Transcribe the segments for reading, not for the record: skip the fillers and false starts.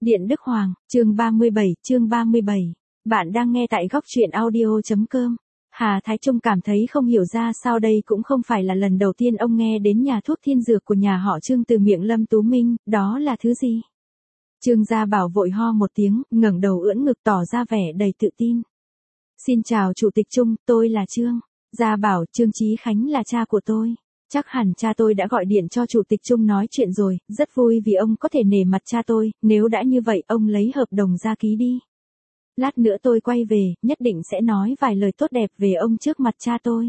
Điện Đức Hoàng, chương 37. Bạn đang nghe tại góc truyện audio.com. Hà Thái Trung cảm thấy không hiểu ra sao đây cũng không phải là lần đầu tiên ông nghe đến nhà thuốc thiên dược của nhà họ Trương từ miệng Lâm Tú Minh, đó là thứ gì? Trương Gia Bảo vội ho một tiếng, ngẩng đầu ưỡn ngực tỏ ra vẻ đầy tự tin. Xin chào Chủ tịch Trung, tôi là Trương Gia Bảo, Trương Chí Khánh là cha của tôi. Chắc hẳn cha tôi đã gọi điện cho Chủ tịch Trung nói chuyện rồi, rất vui vì ông có thể nể mặt cha tôi, nếu đã như vậy ông lấy hợp đồng ra ký đi. Lát nữa tôi quay về, nhất định sẽ nói vài lời tốt đẹp về ông trước mặt cha tôi.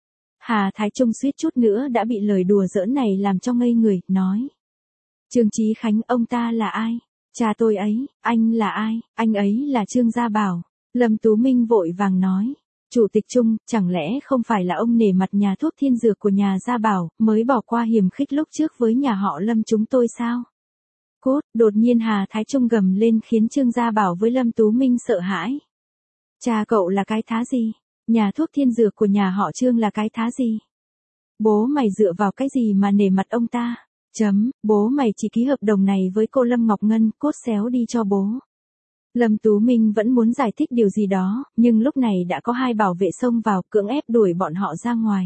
Hà Thái Trung suýt chút nữa đã bị lời đùa giỡn này làm cho ngây người, nói. Trương Chí Khánh, ông ta là ai? Cha tôi ấy, anh là ai? Anh ấy là Trương Gia Bảo. Lâm Tú Minh vội vàng nói. Chủ tịch Trung, chẳng lẽ không phải là ông nể mặt nhà thuốc thiên dược của nhà Gia Bảo, mới bỏ qua hiềm khích lúc trước với nhà họ Lâm chúng tôi sao? Cốt, đột nhiên Hà Thái Trung gầm lên khiến Trương Gia Bảo với Lâm Tú Minh sợ hãi. Cha cậu là cái thá gì? Nhà thuốc thiên dược của nhà họ Trương là cái thá gì? Bố mày dựa vào cái gì mà nể mặt ông ta? Bố mày chỉ ký hợp đồng này với cô Lâm Ngọc Ngân, cốt xéo đi cho bố. Lâm Tú Minh vẫn muốn giải thích điều gì đó, nhưng lúc này đã có hai bảo vệ xông vào cưỡng ép đuổi bọn họ ra ngoài.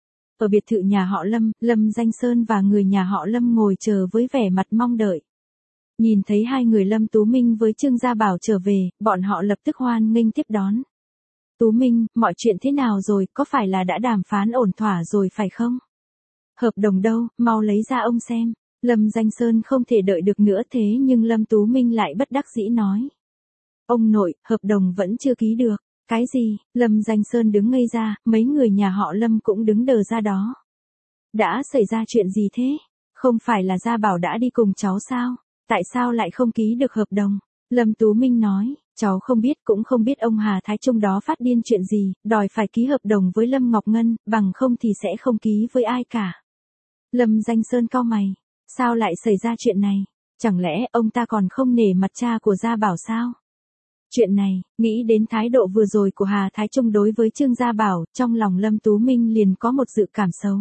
Ở biệt thự nhà họ Lâm, Lâm Danh Sơn và người nhà họ Lâm ngồi chờ với vẻ mặt mong đợi. Nhìn thấy hai người Lâm Tú Minh với Trương Gia Bảo trở về, bọn họ lập tức hoan nghênh tiếp đón. Tú Minh, mọi chuyện thế nào rồi, có phải là đã đàm phán ổn thỏa rồi phải không? Hợp đồng đâu, mau lấy ra ông xem. Lâm Danh Sơn không thể đợi được nữa thế nhưng Lâm Tú Minh lại bất đắc dĩ nói. Ông nội, hợp đồng vẫn chưa ký được. Cái gì? Lâm Danh Sơn đứng ngây ra, mấy người nhà họ Lâm cũng đứng đờ ra đó. Đã xảy ra chuyện gì thế? Không phải là Gia Bảo đã đi cùng cháu sao? Tại sao lại không ký được hợp đồng? Lâm Tú Minh nói, cháu không biết cũng không biết ông Hà Thái Trung đó phát điên chuyện gì, đòi phải ký hợp đồng với Lâm Ngọc Ngân, bằng không thì sẽ không ký với ai cả. Lâm Danh Sơn cau mày, sao lại xảy ra chuyện này? Chẳng lẽ ông ta còn không nể mặt cha của Gia Bảo sao? Chuyện này, nghĩ đến thái độ vừa rồi của Hà Thái Trung đối với Trương Gia Bảo, trong lòng Lâm Tú Minh liền có một dự cảm xấu.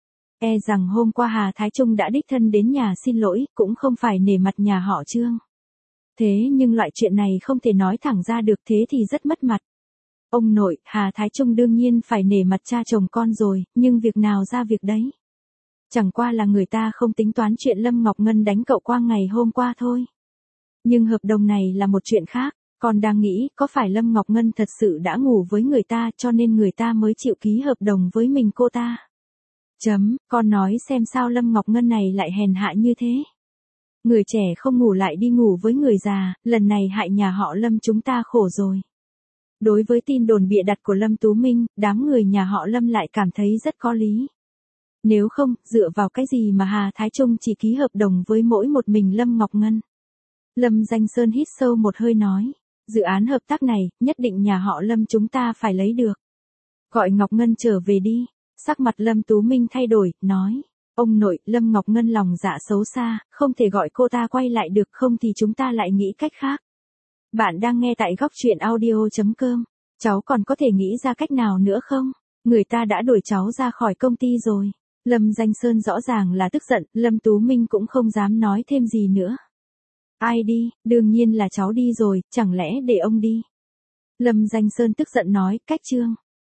E rằng hôm qua Hà Thái Trung đã đích thân đến nhà xin lỗi, cũng không phải nể mặt nhà họ Trương. Thế nhưng loại chuyện này không thể nói thẳng ra được thế thì rất mất mặt. Ông nội, Hà Thái Trung đương nhiên phải nể mặt cha chồng con rồi, nhưng việc nào ra việc đấy. Chẳng qua là người ta không tính toán chuyện Lâm Ngọc Ngân đánh cậu qua ngày hôm qua thôi. Nhưng hợp đồng này là một chuyện khác. Con đang nghĩ có phải Lâm Ngọc Ngân thật sự đã ngủ với người ta cho nên người ta mới chịu ký hợp đồng với mình cô ta. Con nói xem sao Lâm Ngọc Ngân này lại hèn hạ như thế. Người trẻ không ngủ lại đi ngủ với người già, lần này hại nhà họ Lâm chúng ta khổ rồi. Đối với tin đồn bịa đặt của Lâm Tú Minh, đám người nhà họ Lâm lại cảm thấy rất có lý. Nếu không, dựa vào cái gì mà Hà Thái Trung chỉ ký hợp đồng với mỗi một mình Lâm Ngọc Ngân. Lâm Danh Sơn hít sâu một hơi nói. Dự án hợp tác này, nhất định nhà họ Lâm chúng ta phải lấy được. Gọi Ngọc Ngân trở về đi. Sắc mặt Lâm Tú Minh thay đổi, nói. Ông nội, Lâm Ngọc Ngân lòng dạ xấu xa, không thể gọi cô ta quay lại được không thì chúng ta lại nghĩ cách khác. Bạn đang nghe tại góc truyện audio.com. Cháu còn có thể nghĩ ra cách nào nữa không? Người ta đã đuổi cháu ra khỏi công ty rồi. Lâm Danh Sơn rõ ràng là tức giận, Lâm Tú Minh cũng không dám nói thêm gì nữa. Ai đi, đương nhiên là cháu đi rồi, chẳng lẽ để ông đi. Lâm Danh Sơn tức giận nói, cách Trương